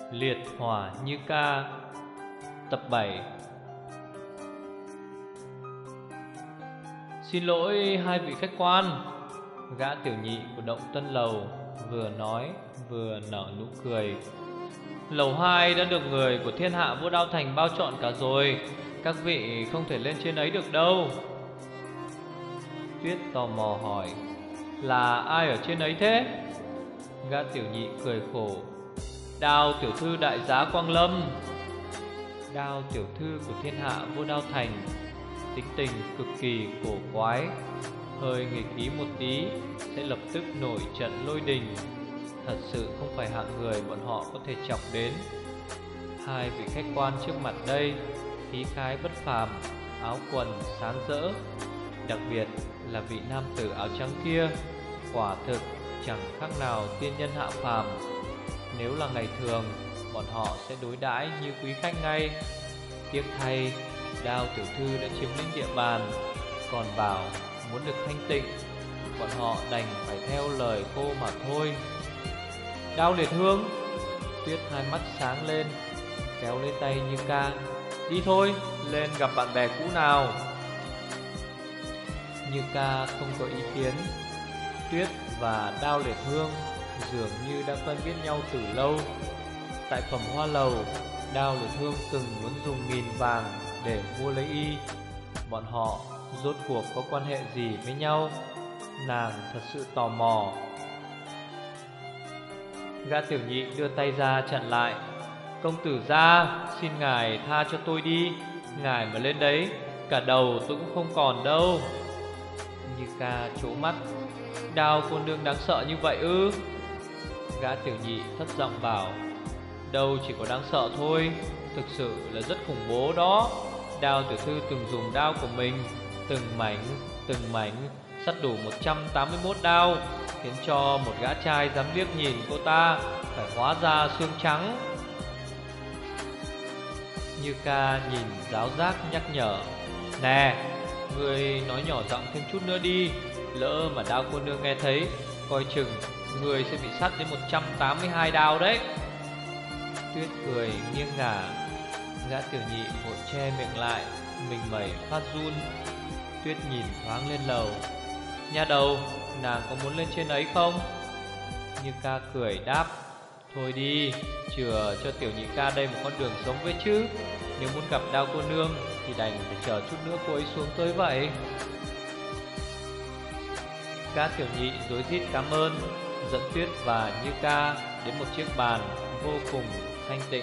Liệt hỏa như ca. Tập 7. Xin lỗi hai vị khách quan. Gã tiểu nhị của Động Tân Lầu vừa nói vừa nở nụ cười. Lầu 2 đã được người của Thiên Hạ Vô Đao Thành bao trọn cả rồi. Các vị không thể lên trên ấy được đâu. Tuyết tò mò hỏi, là ai ở trên ấy thế? Gã tiểu nhị cười khổ. Đao tiểu thư đại giá Quang Lâm. Đao tiểu thư của Thiên Hạ Vô Đao Thành tính tình cực kỳ cổ quái, hơi nghịch ý một tí sẽ lập tức nổi trận lôi đình. Thật sự không phải hạng người bọn họ có thể chọc đến. Hai vị khách quan trước mặt đây khí khái bất phàm, áo quần sáng rỡ. Đặc biệt là vị nam tử áo trắng kia, quả thực chẳng khác nào tiên nhân hạ phàm. Nếu là ngày thường, bọn họ sẽ đối đãi như quý khách ngay. Tiếc thay, Đao tiểu thư đã chiếm lĩnh địa bàn, còn bảo muốn được thanh tịnh, bọn họ đành phải theo lời cô mà thôi. Đao Liệt Hương. Tuyết hai mắt sáng lên, kéo lấy tay Như Ca. Đi thôi, lên gặp bạn bè cũ nào. Như Ca không có ý kiến. Tuyết và Đao Liệt Hương dường như đã quen biết nhau từ lâu. Tại Phẩm Hoa Lầu, Đao Liệt Hương từng muốn dùng 1000 vàng để mua lấy y. Bọn họ rốt cuộc có quan hệ gì với nhau? Nàng thật sự tò mò. Gã tiểu nhị đưa tay ra chặn lại. Công tử gia, xin ngài tha cho tôi đi. Ngài mà lên đấy, cả đầu tôi cũng không còn đâu. Như Ca trố mắt. Đao cô nương đáng sợ như vậy ư? Gã tiểu nhị thấp giọng bảo. Đâu chỉ có đáng sợ thôi, thực sự là rất khủng bố đó. Đao tiểu thư từng dùng đao của mình từng mảnh sắt đủ 181 đao, khiến cho một gã trai dám liếc nhìn cô ta phải hóa ra xương trắng. Như Ca nhìn giáo giác nhắc nhở. Nè, ngươi nói nhỏ giọng thêm chút nữa đi. Lỡ mà Đao cô nương nghe thấy, coi chừng người sẽ bị sắt đến 182 đao đấy. Tuyết cười nghiêng ngả. Gã tiểu nhị vội che miệng lại, mình mẩy phát run. Tuyết nhìn thoáng lên lầu. Nha đầu, nàng có muốn lên trên ấy không? Như Ca cười đáp. Thôi đi, chừa cho tiểu nhị ca đây một con đường sống với chứ. Nếu muốn gặp Đao cô nương thì đành phải chờ chút nữa cô ấy xuống tới vậy. Gã tiểu nhị rối rít cảm ơn, dẫn Tuyết và Như Ca đến một chiếc bàn vô cùng thanh tịnh.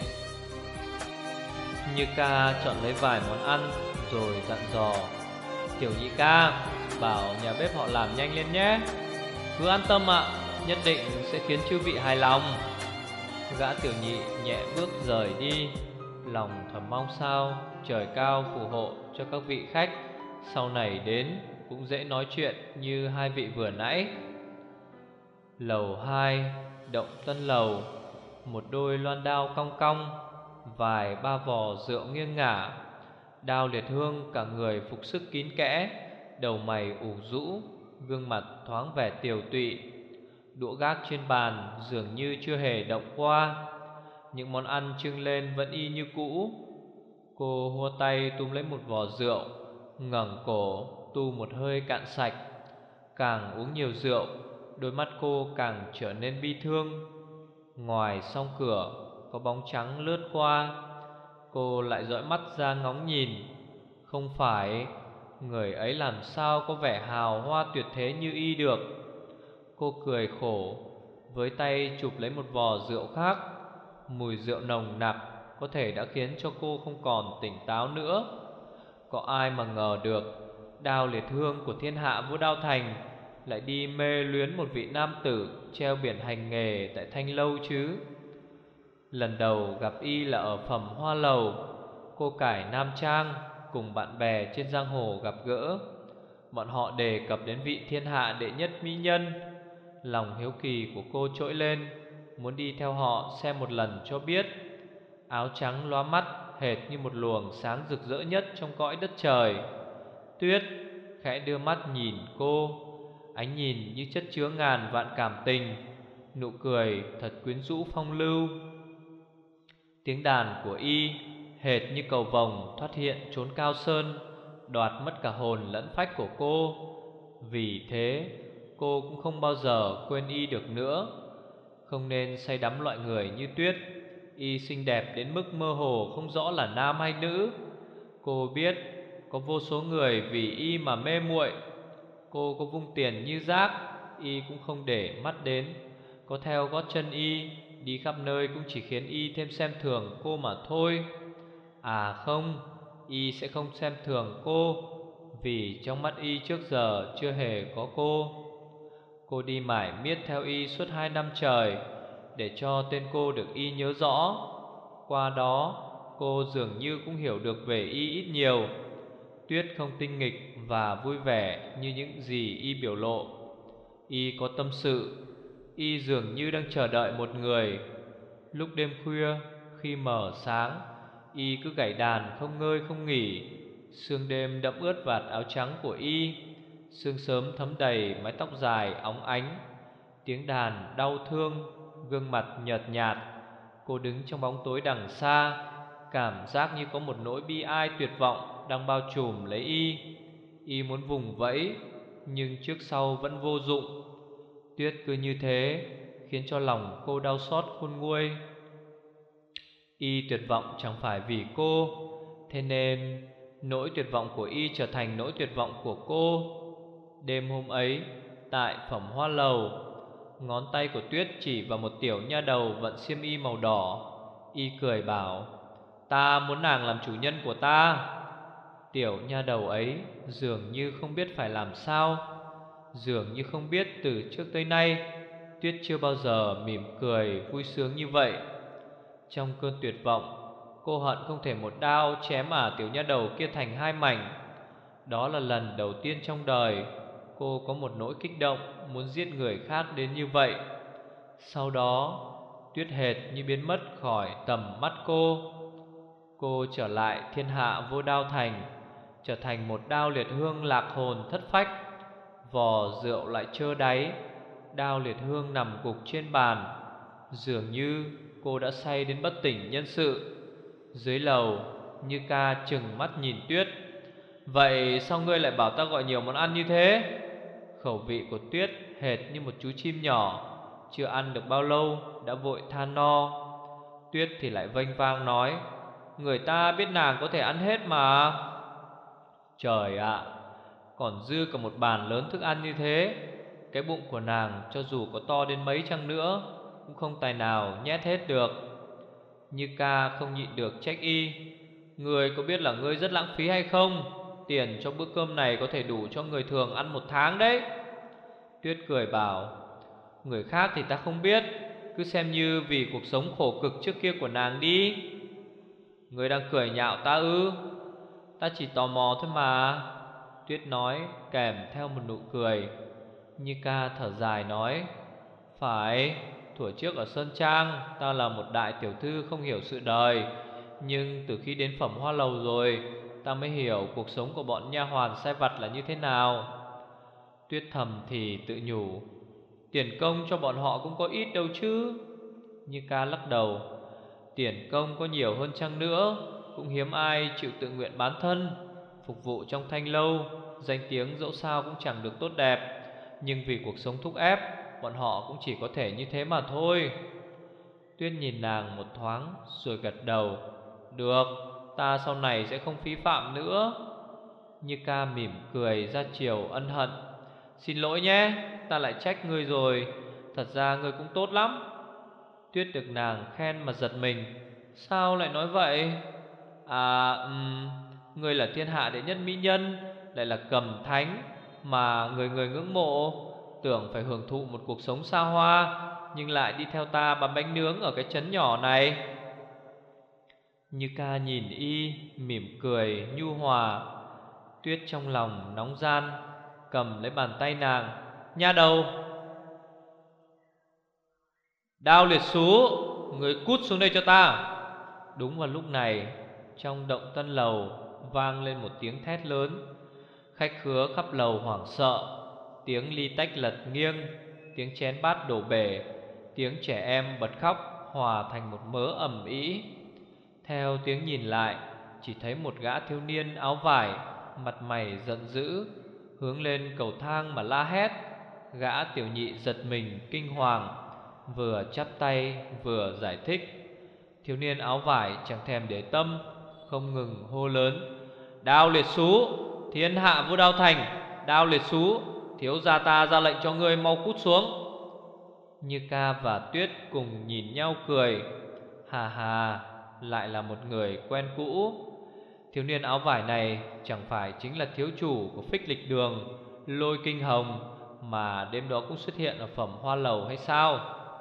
Như Ca chọn lấy vài món ăn rồi dặn dò. Tiểu nhị ca, bảo nhà bếp họ làm nhanh lên nhé. Cứ an tâm ạ, nhất định sẽ khiến chư vị hài lòng. Gã tiểu nhị nhẹ bước rời đi, lòng thầm mong sao trời cao phù hộ cho các vị khách sau này đến cũng dễ nói chuyện như hai vị vừa nãy. Lầu 2, Động Tân Lầu. Một đôi loan đao cong cong, vài ba vò rượu nghiêng ngả. Đao Liệt Hương cả người phục sức kín kẽ, đầu mày ủ rũ, gương mặt thoáng vẻ tiều tụy. Đũa gác trên bàn dường như chưa hề động qua. Những món ăn trưng lên vẫn y như cũ. Cô hua tay túm lấy một vò rượu, ngẩng cổ tu một hơi cạn sạch. Càng uống nhiều rượu, đôi mắt cô càng trở nên bi thương. Ngoài song cửa có bóng trắng lướt qua. Cô lại dõi mắt ra ngóng nhìn. Không phải, người ấy làm sao có vẻ hào hoa tuyệt thế như y được. Cô cười khổ, với tay chụp lấy một vò rượu khác. Mùi rượu nồng nặc có thể đã khiến cho cô không còn tỉnh táo nữa. Có ai mà ngờ được Đao Liệt Hương của Thiên Hạ Vô Đao Thành lại đi mê luyến một vị nam tử treo biển hành nghề tại Thanh Lâu chứ. Lần đầu gặp y là ở Phẩm Hoa Lầu. Cô cải nam trang cùng bạn bè trên giang hồ gặp gỡ. Bọn họ đề cập đến vị thiên hạ đệ nhất mỹ nhân. Lòng hiếu kỳ của cô trỗi lên, muốn đi theo họ xem một lần cho biết. Áo trắng lóa mắt, hệt như một luồng sáng rực rỡ nhất trong cõi đất trời. Tuyết khẽ đưa mắt nhìn cô, ánh nhìn như chất chứa ngàn vạn cảm tình, nụ cười thật quyến rũ phong lưu. Tiếng đàn của y hệt như cầu vồng thoát hiện trốn cao sơn, đoạt mất cả hồn lẫn phách của cô. Vì thế cô cũng không bao giờ quên y được nữa. Không nên say đắm loại người như Tuyết. Y xinh đẹp đến mức mơ hồ không rõ là nam hay nữ. Cô biết có vô số người vì y mà mê muội. Cô có vung tiền như rác, y cũng không để mắt đến. Có theo gót chân y, đi khắp nơi cũng chỉ khiến y thêm xem thường cô mà thôi. À không, y sẽ không xem thường cô, vì trong mắt y trước giờ chưa hề có cô. Cô đi mải miết theo y suốt 2 năm trời, để cho tên cô được y nhớ rõ. Qua đó cô dường như cũng hiểu được về y ít nhiều. Tuyết không tinh nghịch và vui vẻ như những gì y biểu lộ. Y có tâm sự. Y dường như đang chờ đợi một người. Lúc đêm khuya, khi mờ sáng, y cứ gảy đàn không ngơi không nghỉ. Sương đêm đẫm ướt vạt áo trắng của y, sương sớm thấm đầy mái tóc dài óng ánh. Tiếng đàn đau thương, gương mặt nhợt nhạt. Cô đứng trong bóng tối đằng xa, cảm giác như có một nỗi bi ai tuyệt vọng đang bao trùm lấy y. Y muốn vùng vẫy, nhưng trước sau vẫn vô dụng. Tuyết cứ như thế khiến cho lòng cô đau xót khôn nguôi. Y tuyệt vọng chẳng phải vì cô, thế nên nỗi tuyệt vọng của y trở thành nỗi tuyệt vọng của cô. Đêm hôm ấy, tại Phẩm Hoa Lầu, ngón tay của Tuyết chỉ vào một tiểu nha đầu vận xiêm y màu đỏ. Y cười bảo: "Ta muốn nàng làm chủ nhân của ta." Tiểu nha đầu ấy dường như không biết phải làm sao, dường như không biết từ trước tới nay Tuyết chưa bao giờ mỉm cười vui sướng như vậy. Trong cơn tuyệt vọng, cô hận không thể một đao chém tiểu nha đầu kia thành hai mảnh. Đó là lần đầu tiên trong đời cô có một nỗi kích động muốn giết người khác đến như vậy. Sau đó, Tuyết hệt như biến mất khỏi tầm mắt cô. Cô trở lại thiên hạ vô đao thành, trở thành một đao liệt hương lạc hồn thất phách. Vò rượu lại trơ đáy, đao liệt hương nằm gục trên bàn. Dường như cô đã say đến bất tỉnh nhân sự. Dưới lầu, Như Ca trừng mắt nhìn Tuyết: "Vậy sao ngươi lại bảo ta gọi nhiều món ăn như thế?" Khẩu vị của Tuyết hệt như một chú chim nhỏ, chưa ăn được bao lâu đã vội than no. Tuyết thì lại vênh vang nói: "Người ta biết nàng có thể ăn hết mà." Trời ạ, còn dư cả một bàn lớn thức ăn như thế. Cái bụng của nàng cho dù có to đến mấy chăng nữa cũng không tài nào nhét hết được. Như Ca không nhịn được trách y: "Ngươi có biết là ngươi rất lãng phí hay không? Tiền cho bữa cơm này có thể đủ cho người thường ăn 1 tháng đấy." Tuyết cười bảo: "Người khác thì ta không biết, cứ xem như vì cuộc sống khổ cực trước kia của nàng đi." "Ngươi đang cười nhạo ta ư?" "Ta chỉ tò mò thôi mà." Tuyết nói kèm theo một nụ cười. Như Ca thở dài nói: "Phải, thuở trước ở Sơn Trang ta là một đại tiểu thư không hiểu sự đời. Nhưng từ khi đến Phẩm Hoa Lầu rồi, ta mới hiểu cuộc sống của bọn nha hoàn sai vặt là như thế nào." Tuyết thầm thì tự nhủ: "Tiền công cho bọn họ cũng có ít đâu chứ." Như Ca lắc đầu: "Tiền công có nhiều hơn chăng nữa, cũng hiếm ai chịu tự nguyện bán thân. Phục vụ trong thanh lâu, danh tiếng dẫu sao cũng chẳng được tốt đẹp. Nhưng vì cuộc sống thúc ép, bọn họ cũng chỉ có thể như thế mà thôi." Tuyết nhìn nàng một thoáng rồi gật đầu: "Được, ta sau này sẽ không phí phạm nữa." Như Ca mỉm cười ra chiều ân hận: "Xin lỗi nhé, ta lại trách ngươi rồi. Thật ra ngươi cũng tốt lắm." Tuyết được nàng khen mà giật mình: "Sao lại nói vậy?" Ngươi là thiên hạ đệ nhất mỹ nhân, lại là cầm thánh mà người người ngưỡng mộ. Tưởng phải hưởng thụ một cuộc sống xa hoa, nhưng lại đi theo ta băm bánh nướng ở cái trấn nhỏ này." Như Ca nhìn y mỉm cười nhu hòa. Tuyết trong lòng nóng gian, cầm lấy bàn tay nàng: "Nha đầu, Đao liệt xú, người cút xuống đây cho ta." Đúng vào lúc này, trong động tân lầu vang lên một tiếng thét lớn. Khách khứa khắp lầu hoảng sợ. Tiếng ly tách lật nghiêng, tiếng chén bát đổ bể, tiếng trẻ em bật khóc hòa thành một mớ ầm ĩ. Theo tiếng nhìn lại, chỉ thấy một gã thiếu niên áo vải, mặt mày giận dữ, hướng lên cầu thang mà la hét. Gã tiểu nhị giật mình kinh hoàng, vừa chắp tay vừa giải thích. Thiếu niên áo vải chẳng thèm để tâm, không ngừng hô lớn: Đao liệt xú, thiên hạ vô đao thành. Đao liệt xú, thiếu gia ta ra lệnh cho ngươi mau cút xuống. Như Ca và Tuyết cùng nhìn nhau cười. Hà hà, lại là một người quen cũ. Thiếu niên áo vải này chẳng phải chính là thiếu chủ của Phích Lịch Đường, Lôi Kinh Hồng, mà đêm đó cũng xuất hiện ở Phẩm Hoa Lầu hay sao?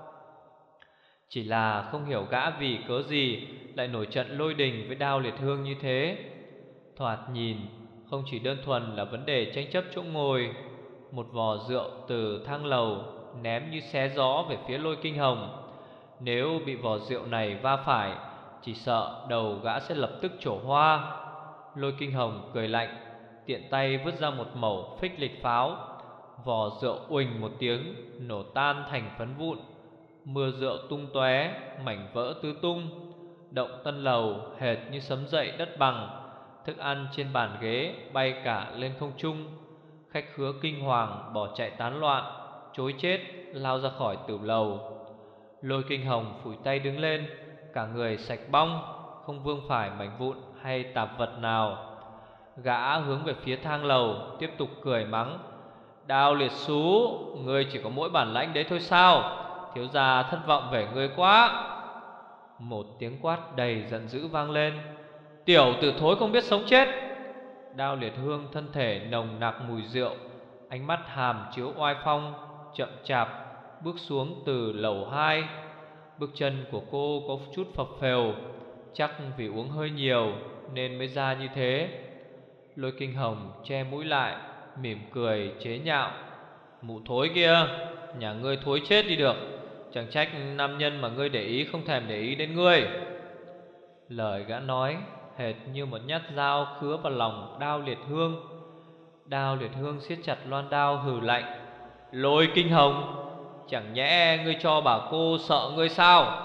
Chỉ là không hiểu gã vì cớ gì lại nổi trận lôi đình với Đao Liệt Hương như thế. Thoạt nhìn không chỉ đơn thuần là vấn đề tranh chấp chỗ ngồi. Một vò rượu từ thang lầu ném như xé gió về phía Lôi Kinh Hồng. Nếu bị vò rượu này va phải, chỉ sợ đầu gã sẽ lập tức trổ hoa. Lôi Kinh Hồng cười lạnh, tiện tay vứt ra một mẩu Phích Lịch pháo. Vò rượu uỳnh một tiếng nổ tan thành phấn vụn. Mưa rượu tung tóe, mảnh vỡ tứ tung. Động tân lầu hệt như sấm dậy đất bằng. Thức ăn trên bàn ghế bay cả lên không trung. Khách khứa kinh hoàng bỏ chạy tán loạn, trối chết lao ra khỏi tử lầu. Lôi Kinh Hồng phủi tay đứng lên, cả người sạch bong, không vương phải mảnh vụn hay tạp vật nào. Gã hướng về phía thang lầu, tiếp tục cười mắng: Đao liệt xú, ngươi chỉ có mỗi bản lãnh đấy thôi sao? Thiếu gia thất vọng về ngươi quá. Một tiếng quát đầy giận dữ vang lên: Tiểu tử thối không biết sống chết. Đao Liệt Hương thân thể nồng nặc mùi rượu, ánh mắt hàm chiếu oai phong, chậm chạp bước xuống từ lầu 2. Bước chân của cô có chút phập phều, chắc vì uống hơi nhiều nên mới ra như thế. Lôi Kinh Hồng che mũi lại, mỉm cười chế nhạo: Mụ thối kia, nhà ngươi thối chết đi được. Chẳng trách nam nhân mà ngươi để ý không thèm để ý đến ngươi. Lời gã nói hệt như một nhát dao khứa vào lòng Đao Liệt Hương. Đao Liệt Hương siết chặt loan đao hừ lạnh: Lôi Kinh Hồng, chẳng nhẽ ngươi cho bà cô sợ ngươi sao?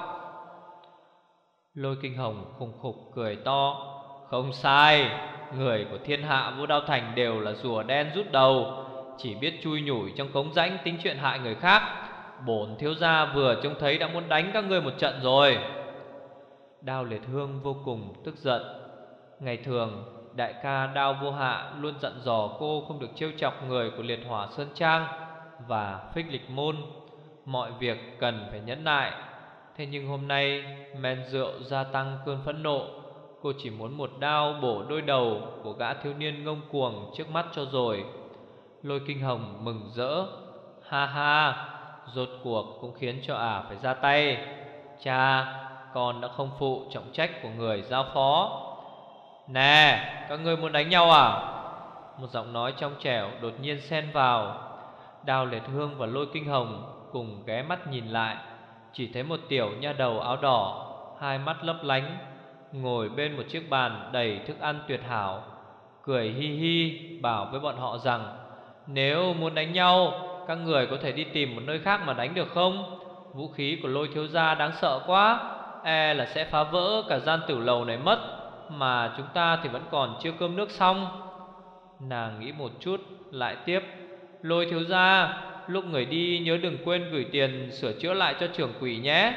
Lôi Kinh Hồng khùng khục cười to: Không sai, người của thiên hạ Vô Đao Thành đều là rùa đen rút đầu, chỉ biết chui nhủi trong cống rãnh tính chuyện hại người khác. Bổn thiếu gia vừa trông thấy đã muốn đánh các ngươi một trận rồi. Đao Liệt Hương vô cùng tức giận. Ngày thường đại ca Đao Vô Hạ luôn dặn dò cô không được trêu chọc người của Liệt Hỏa Sơn Trang và Phích Lịch Môn, mọi việc cần phải nhẫn nại. Thế nhưng hôm nay men rượu gia tăng cơn phẫn nộ, cô chỉ muốn một đao bổ đôi đầu của gã thiếu niên ngông cuồng trước mắt cho rồi. Lôi Kinh Hồng mừng rỡ: Ha ha, rốt cuộc cũng khiến cho ả phải ra tay. Cha, con đã không phụ trọng trách của người giao phó. Nè, các ngươi muốn đánh nhau à? Một giọng nói trong trẻo đột nhiên xen vào. Đao Liệt Hương và Lôi Kinh Hồng cùng ghé mắt nhìn lại, chỉ thấy một tiểu nha đầu áo đỏ, hai mắt lấp lánh, ngồi bên một chiếc bàn đầy thức ăn tuyệt hảo, cười hi hi bảo với bọn họ rằng: Nếu muốn đánh nhau, các người có thể đi tìm một nơi khác mà đánh được không? Vũ khí của Lôi thiếu gia đáng sợ quá, e là sẽ phá vỡ cả gian tử lầu này mất. Mà chúng ta thì vẫn còn chưa cơm nước xong. Nàng nghĩ một chút lại tiếp: Lôi thiếu gia, lúc người đi nhớ đừng quên gửi tiền sửa chữa lại cho trưởng quỹ nhé.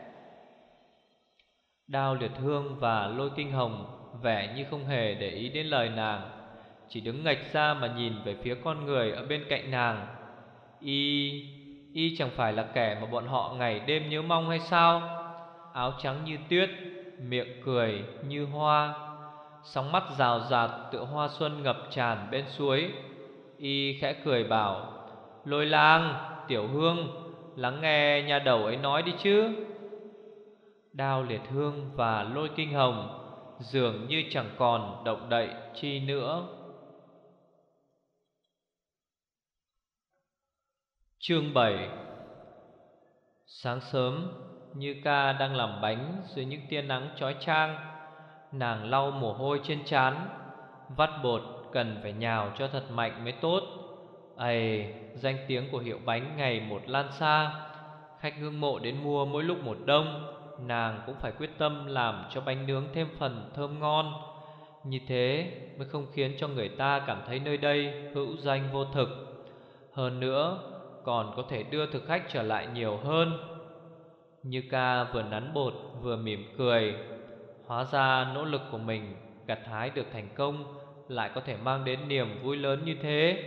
Đao Liệt Hương và Lôi Kinh Hồng vẻ như không hề để ý đến lời nàng, chỉ đứng ngạch ra mà nhìn về phía con người ở bên cạnh nàng. Y chẳng phải là kẻ mà bọn họ ngày đêm nhớ mong hay sao? Áo trắng như tuyết, miệng cười như hoa, sóng mắt rào rạt tựa hoa xuân ngập tràn bên suối. Y khẽ cười bảo: Lôi lang, Tiểu Hương, lắng nghe nhà đầu ấy nói đi chứ. Đao Liệt Hương và Lôi Kinh Hồng dường như chẳng còn động đậy chi nữa. Chương 7. Sáng sớm, Như Ca đang làm bánh dưới những tia nắng chói chang. Nàng lau mồ hôi trên trán, vắt bột cần phải nhào cho thật mạnh mới tốt. Danh tiếng của hiệu bánh ngày một lan xa, khách ngưỡng mộ đến mua mỗi lúc một đông. nàng cũng phải quyết tâm làm cho bánh nướng thêm phần thơm ngon. Như thế mới không khiến cho người ta cảm thấy nơi đây hữu danh vô thực. Hơn nữa còn có thể đưa thực khách trở lại nhiều hơn. Như ca vừa nắn bột vừa mỉm cười. Hóa ra nỗ lực của mình gặt hái được thành công lại có thể mang đến niềm vui lớn như thế.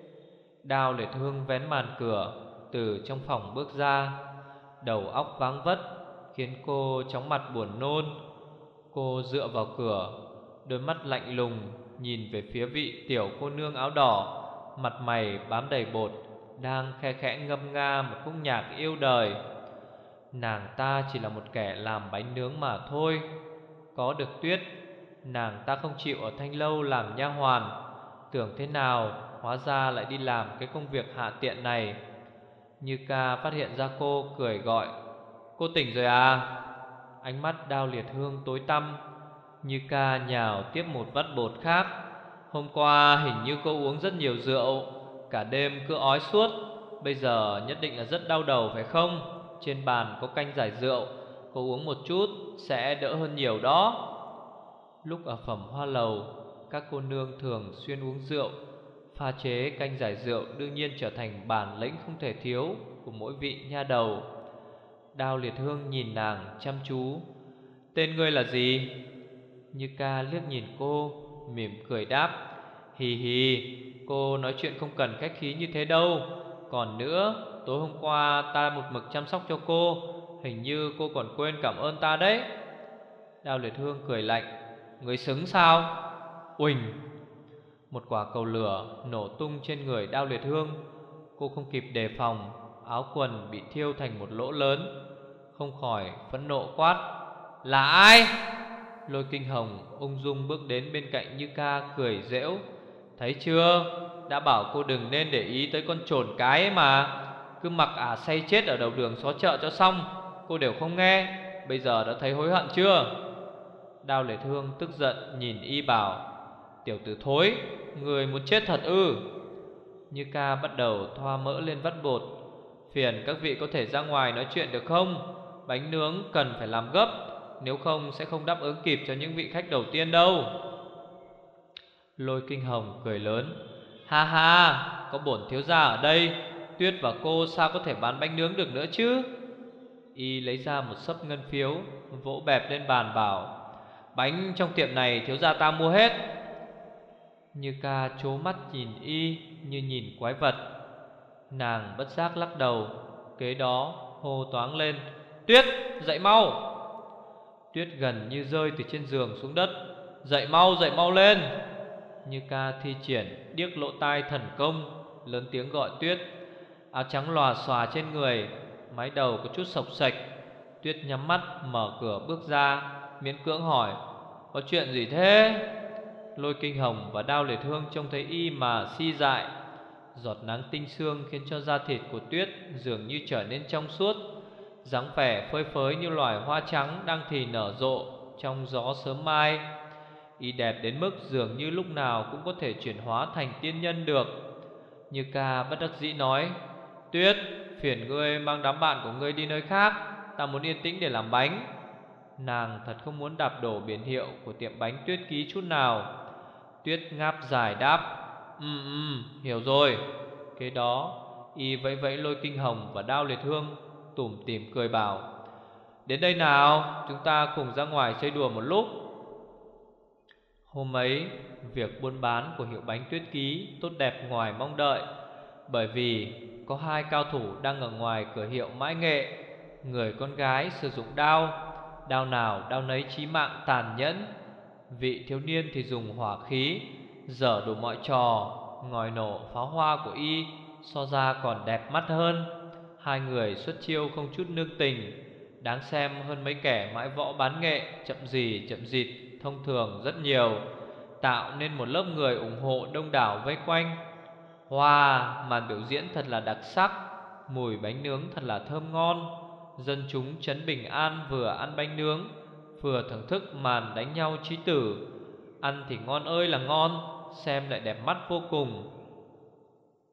Đao Liệt Hương vén màn cửa từ trong phòng bước ra. Đầu óc váng vất khiến cô chóng mặt buồn nôn. Cô dựa vào cửa, đôi mắt lạnh lùng nhìn về phía vị tiểu cô nương áo đỏ, mặt mày bám đầy bột, đang khe khẽ ngâm nga một khúc nhạc yêu đời. Nàng ta chỉ là một kẻ làm bánh nướng mà thôi. Có được Tuyết, nàng ta không chịu ở Thanh Lâu làm nha hoàn. Tưởng thế nào hóa ra lại đi làm cái công việc hạ tiện này. Như ca phát hiện ra cô, cười gọi: "Cô tỉnh rồi à?" Ánh mắt Đao Liệt Hương tối tăm. Như ca nhào tiếp một vắt bột khác. "Hôm qua hình như cô uống rất nhiều rượu, cả đêm cứ ói suốt. Bây giờ nhất định là rất đau đầu phải không? Trên bàn có canh giải rượu, cô uống một chút sẽ đỡ hơn nhiều đó." Lúc ở Phẩm Hoa Lầu, các cô nương thường xuyên uống rượu. Pha chế canh giải rượu đương nhiên trở thành bản lĩnh không thể thiếu của mỗi vị nha đầu. Đao Liệt Hương nhìn nàng chăm chú. "Tên ngươi là gì?" Như ca liếc nhìn cô, mỉm cười đáp: "Hì hì, cô nói chuyện không cần khách khí như thế đâu. Còn nữa, tối hôm qua ta một mực chăm sóc cho cô, hình như cô còn quên cảm ơn ta đấy." Đao Liệt Hương cười lạnh: "Người xứng sao?" Uỳnh, một quả cầu lửa nổ tung trên người Đao Liệt Hương. Cô không kịp đề phòng, áo quần bị thiêu thành một lỗ lớn, không khỏi phẫn nộ quát: "Là ai?" Lôi Kinh Hồng ung dung bước đến bên cạnh Như ca, cười giễu: "Thấy chưa, đã bảo cô đừng nên để ý tới con chồn cái ấy mà. Cứ mặc ả say chết ở đầu đường xó chợ cho xong, cô đều không nghe. Bây giờ đã thấy hối hận chưa?" Đao Liệt Hương tức giận nhìn y bảo: "Tiểu tử thối, người muốn chết thật ư?" Như ca bắt đầu thoa mỡ lên vắt bột: "Phiền các vị có thể ra ngoài nói chuyện được không? Bánh nướng cần phải làm gấp, nếu không sẽ không đáp ứng kịp cho những vị khách đầu tiên đâu." Lôi Kinh Hồng cười lớn: "Ha ha, có bổn thiếu gia ở đây, Tuyết và cô sao có thể bán bánh nướng được nữa chứ?" Y lấy ra một xấp ngân phiếu, vỗ bẹp lên bàn bảo: "Bánh trong tiệm này thiếu gia ta mua hết." Như ca trố mắt nhìn y như nhìn quái vật. Nàng bất giác lắc đầu, kế đó hô toáng lên: "Tuyết, dậy mau!" Tuyết gần như rơi từ trên giường xuống đất: dậy mau lên!" Như ca thi triển điếc lỗ tai thần công, lớn tiếng gọi Tuyết. Áo trắng lòa xòa trên người, mái đầu có chút xộc xệch. Tuyết nhắm mắt mở cửa bước ra, miễn cưỡng hỏi: "Có chuyện gì thế?" Lôi Kinh Hồng và Đao Liệt Hương trông thấy y mà si dại. Giọt nắng tinh sương khiến cho da thịt của Tuyết dường như trở nên trong suốt, dáng vẻ phơi phới như loài hoa trắng đang thì nở rộ trong gió sớm mai. Y đẹp đến mức dường như lúc nào cũng có thể chuyển hóa thành tiên nhân được. Như ca bất đắc dĩ nói: "Tuyết, phiền ngươi mang đám bạn của ngươi đi nơi khác, ta muốn yên tĩnh để làm bánh." Nàng thật không muốn đạp đổ biển hiệu của tiệm bánh Tuyết Ký chút nào. Tuyết ngáp dài đáp: hiểu rồi." Kế đó y vẫy vẫy Lôi Kinh Hồng và Đao Liệt Hương, tủm tỉm cười bảo: "Đến đây nào, chúng ta cùng ra ngoài chơi đùa một lúc." Hôm ấy, việc buôn bán của hiệu bánh Tuyết Ký tốt đẹp ngoài mong đợi, bởi vì có hai cao thủ đang ở ngoài cửa hiệu mãi nghệ. Người con gái sử dụng đao, đao nào đao nấy chí mạng tàn nhẫn. Vị thiếu niên thì dùng hỏa khí, dở đủ mọi trò. Ngòi nổ pháo hoa của y so ra còn đẹp mắt hơn. Hai người xuất chiêu không chút nương tình, đáng xem hơn mấy kẻ mãi võ bán nghệ chậm gì chậm dịt thông thường rất nhiều, tạo nên một lớp người ủng hộ đông đảo vây quanh. Wow, màn biểu diễn thật là đặc sắc, mùi bánh nướng thật là thơm ngon. Dân chúng trấn Bình An vừa ăn bánh nướng, vừa thưởng thức màn đánh nhau chí tử. Ăn thì ngon ơi là ngon, xem lại đẹp mắt vô cùng.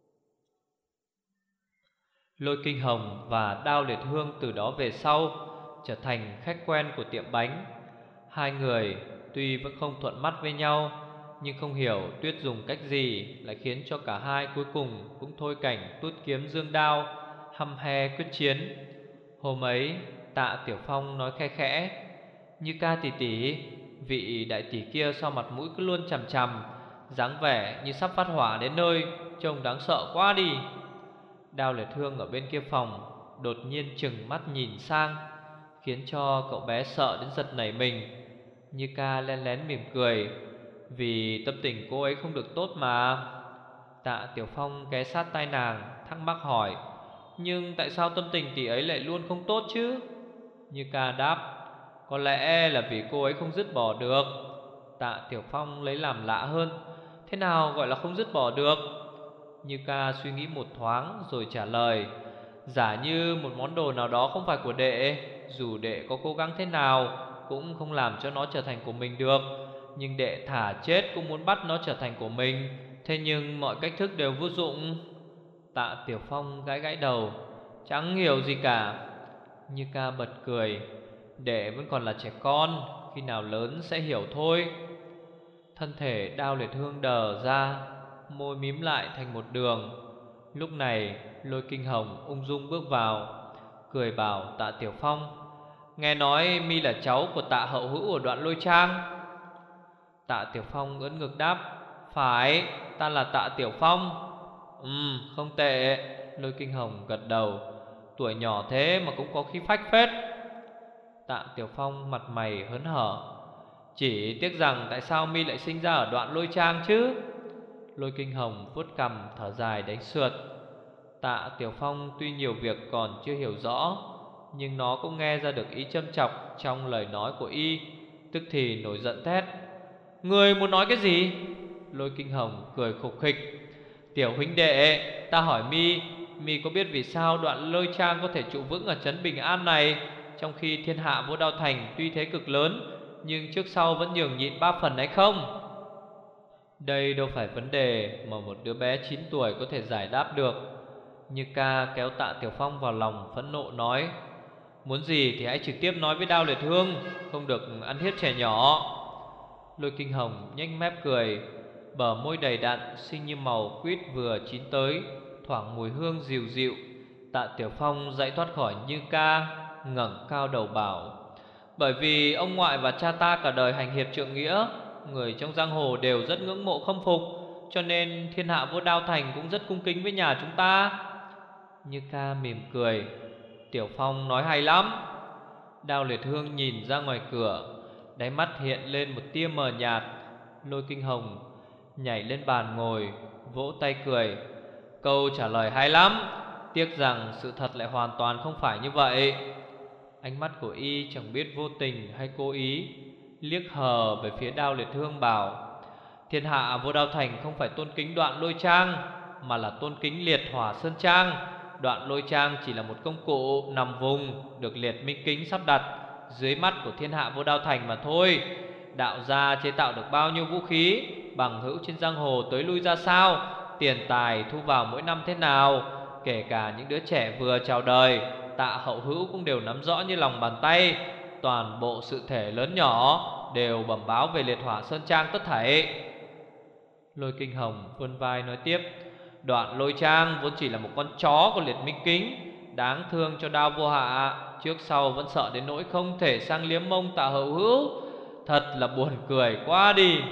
Lôi Kinh Hồng và Đao Liệt Hương từ đó về sau trở thành khách quen của tiệm bánh. Hai người tuy vẫn không thuận mắt với nhau, nhưng không hiểu Tuyết dùng cách gì lại khiến cho cả hai cuối cùng cũng thôi cảnh tuốt kiếm dương đao, hăm he quyết chiến. Hôm ấy Tạ Tiểu Phong nói khe khẽ: "Như Ca tỷ tỷ, vị đại tỷ kia sao mặt mũi cứ luôn chằm chằm, dáng vẻ như sắp phát hỏa đến nơi, trông đáng sợ quá đi." Đao Liệt Hương ở bên kia phòng đột nhiên trừng mắt nhìn sang, khiến cho cậu bé sợ đến giật nảy mình. Như Ca lén lén mỉm cười: "Vì tâm tình cô ấy không được tốt mà." Tạ Tiểu Phong ghé sát tai nàng, thắc mắc hỏi: "Nhưng tại sao tâm tình tỷ ấy lại luôn không tốt chứ?" Như Ca đáp: "Có lẽ là vì cô ấy không dứt bỏ được." Tạ Tiểu Phong lấy làm lạ hơn: "Thế nào gọi là không dứt bỏ được?" Như Ca suy nghĩ một thoáng rồi trả lời: "Giả như một món đồ nào đó không phải của đệ, dù đệ có cố gắng thế nào cũng không làm cho nó trở thành của mình được. Nhưng đệ thà chết cũng muốn bắt nó trở thành của mình. Thế nhưng mọi cách thức đều vô dụng." Tạ Tiểu Phong gãi gãi đầu: "Chẳng hiểu gì cả." Như Ca bật cười: "Đệ vẫn còn là trẻ con, khi nào lớn sẽ hiểu thôi." Thân thể Đao Liệt Hương đờ ra, môi mím lại thành một đường. Lúc này Lôi Kinh Hồng ung dung bước vào, cười bảo Tạ Tiểu Phong: "Nghe nói mi là cháu của Tạ hậu hữu ở Đoạn Lôi Trang." Tạ Tiểu Phong ưỡn ngực đáp: "Phải, ta là Tạ Tiểu Phong." Không tệ." Lôi Kinh Hồng gật đầu: "Tuổi nhỏ thế mà cũng có khí phách phết." Tạ Tiểu Phong mặt mày hớn hở: "Chỉ tiếc rằng tại sao mi lại sinh ra ở Đoạn Lôi Trang chứ?" Lôi Kinh Hồng vuốt cằm thở dài đánh sượt. Tạ Tiểu Phong tuy nhiều việc còn chưa hiểu rõ, nhưng nó cũng nghe ra được ý châm chọc trong lời nói của y, tức thì nổi giận thét: "Ngươi muốn nói cái gì?" Lôi Kinh Hồng cười khục khịch: "Tiểu huynh đệ, ta hỏi mi, mi có biết vì sao Đoạn Lôi Trang có thể trụ vững ở trấn Bình An này, trong khi thiên hạ Vô Đao Thành tuy thế cực lớn, nhưng trước sau vẫn nhường nhịn 3 phần hay không?" Đây đâu phải vấn đề mà một đứa bé 9 tuổi có thể giải đáp được. Như Ca kéo Tạ Tiểu Phong vào lòng phẫn nộ nói: "Muốn gì thì hãy trực tiếp nói với Đao Liệt Hương, không được ăn hiếp trẻ nhỏ." Lôi Kinh Hồng nhếch mép cười, bờ môi đầy đặn xinh như màu quýt vừa chín tới, thoảng mùi hương dịu dịu. Tạ Tiểu Phong dãy thoát khỏi Như Ca, ngẩng cao đầu bảo: "Bởi vì ông ngoại và cha ta cả đời hành hiệp trượng nghĩa, người trong giang hồ đều rất ngưỡng mộ khâm phục, cho nên thiên hạ Vô Đao Thành cũng rất cung kính với nhà chúng ta." Như Ca mỉm cười: "Tiểu Phong nói hay lắm." Đao Liệt Hương nhìn ra ngoài cửa, đáy mắt hiện lên một tia mờ nhạt. Lôi Kinh Hồng nhảy lên bàn ngồi, vỗ tay cười: "Câu trả lời hay lắm, tiếc rằng sự thật lại hoàn toàn không phải như vậy." Ánh mắt của y chẳng biết vô tình hay cố ý liếc hờ về phía Đao Liệt Hương bảo: "Thiên hạ Vô Đao Thành không phải tôn kính Đoạn Lôi Trang, mà là tôn kính Liệt Hỏa Sơn Trang. Đoạn Lôi Trang chỉ là một công cụ nằm vùng được Liệt Minh Kính sắp đặt dưới mắt của thiên hạ Vô Đao Thành mà thôi. Đạo gia chế tạo được bao nhiêu vũ khí, bằng hữu trên giang hồ tới lui ra sao, tiền tài thu vào mỗi năm thế nào, kể cả những đứa trẻ vừa chào đời, Tạ hậu hữu cũng đều nắm rõ như lòng bàn tay. Toàn bộ sự thể lớn nhỏ đều bẩm báo về Liệt Hỏa Sơn Trang tất thảy." Lôi Kinh Hồng vươn vai nói tiếp: "Đoạn Lôi Trang vốn chỉ là một con chó của Liệt Minh Kính, đáng thương cho Đao vô hạ, trước sau vẫn sợ đến nỗi không thể sang liếm mông Tạ hậu hữu. Thật là buồn cười quá đi."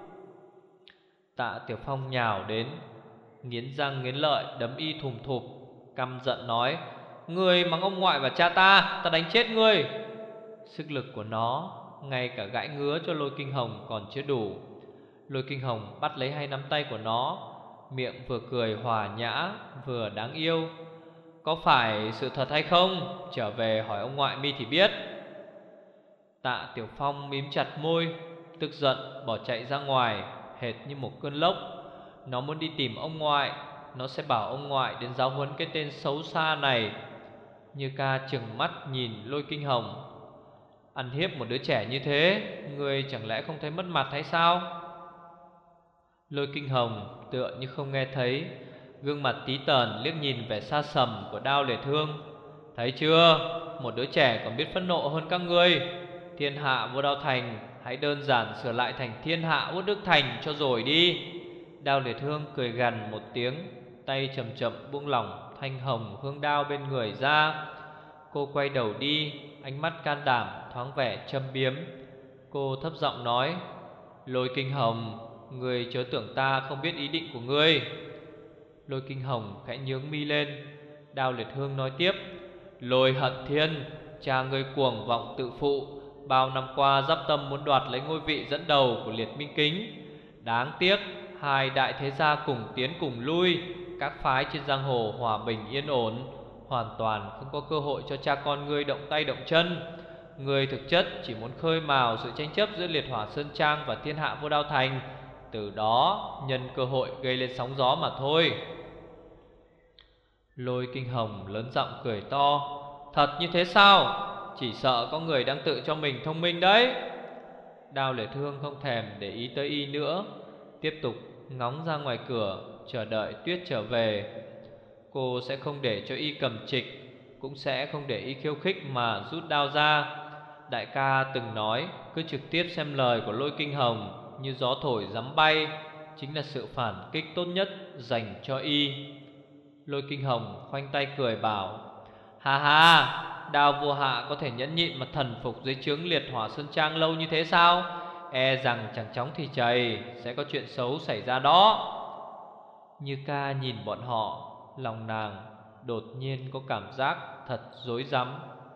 Tạ Tiểu Phong nhào đến, nghiến răng nghiến lợi đấm y thùm thụp, căm giận nói: "Ngươi mắng ông ngoại và cha ta, ta đánh chết ngươi." Sức lực của nó ngay cả gãi ngứa cho Lôi Kinh Hồng còn chưa đủ. Lôi Kinh Hồng bắt lấy hai nắm tay của nó, miệng vừa cười hòa nhã vừa đáng yêu: "Có phải sự thật hay không? Trở về hỏi ông ngoại mi thì biết." Tạ Tiểu Phong mím chặt môi, tức giận bỏ chạy ra ngoài, hệt như một cơn lốc. Nó muốn đi tìm ông ngoại, nó sẽ bảo ông ngoại đến giáo huấn cái tên xấu xa này. Như Ca trừng mắt nhìn Lôi Kinh Hồng: "Ăn hiếp một đứa trẻ như thế, ngươi chẳng lẽ không thấy mất mặt hay sao?" Lôi Kinh Hồng tựa như không nghe thấy, gương mặt tí tởn liếc nhìn vẻ xa sầm của Đao Liệt Hương, Thấy chưa, một đứa trẻ còn biết phẫn nộ hơn các ngươi. Thiên hạ Vô Đao Thành hãy đơn giản sửa lại thành Thiên hạ Uất Đức Thành cho rồi đi. Đao Liệt Hương cười gằn một tiếng, tay chậm chậm buông lỏng thanh hồng hương đao bên người ra. Cô quay đầu đi, ánh mắt can đảm thoáng vẻ châm biếm. Cô thấp giọng nói: Lôi Kinh Hồng, ngươi chớ tưởng ta không biết ý định của ngươi. Lôi Kinh Hồng khẽ nhướng mi lên. Đao Liệt Hương nói tiếp: Lôi Hận Thiên, cha ngươi cuồng vọng tự phụ, bao năm qua dắp tâm muốn đoạt lấy ngôi vị dẫn đầu của Liệt Minh Kính. Đáng tiếc hai đại thế gia cùng tiến cùng lui, các phái trên giang hồ hòa bình yên ổn, hoàn toàn không có cơ hội cho cha con ngươi động tay động chân. Ngươi thực chất chỉ muốn khơi mào sự tranh chấp giữa Liệt Hỏa Sơn Trang và Thiên hạ Vô Đao Thành, từ đó nhân cơ hội gây lên sóng gió mà thôi. Lôi Kinh Hồng lớn giọng cười to: Thật như thế sao? Chỉ sợ có người đang tự cho mình thông minh đấy. Đao Liệt Hương không thèm để ý tới y nữa, tiếp tục ngóng ra ngoài cửa, chờ đợi Tuyết trở về. Cô sẽ không để cho y cầm trịch, cũng sẽ không để y khiêu khích mà rút đao ra. Đại ca từng nói, cứ trực tiếp xem lời của Lôi Kinh Hồng như gió thổi dám bay, chính là sự phản kích tốt nhất dành cho y. Lôi Kinh Hồng khoanh tay cười bảo: Ha ha, Đao Vô Hạ có thể nhẫn nhịn mà thần phục dưới trướng Liệt Hỏa Sơn Trang lâu như thế sao? E rằng chẳng chóng thì chày sẽ có chuyện xấu xảy ra đó. Như Ca nhìn bọn họ, lòng nàng đột nhiên có cảm giác thật rối rắm.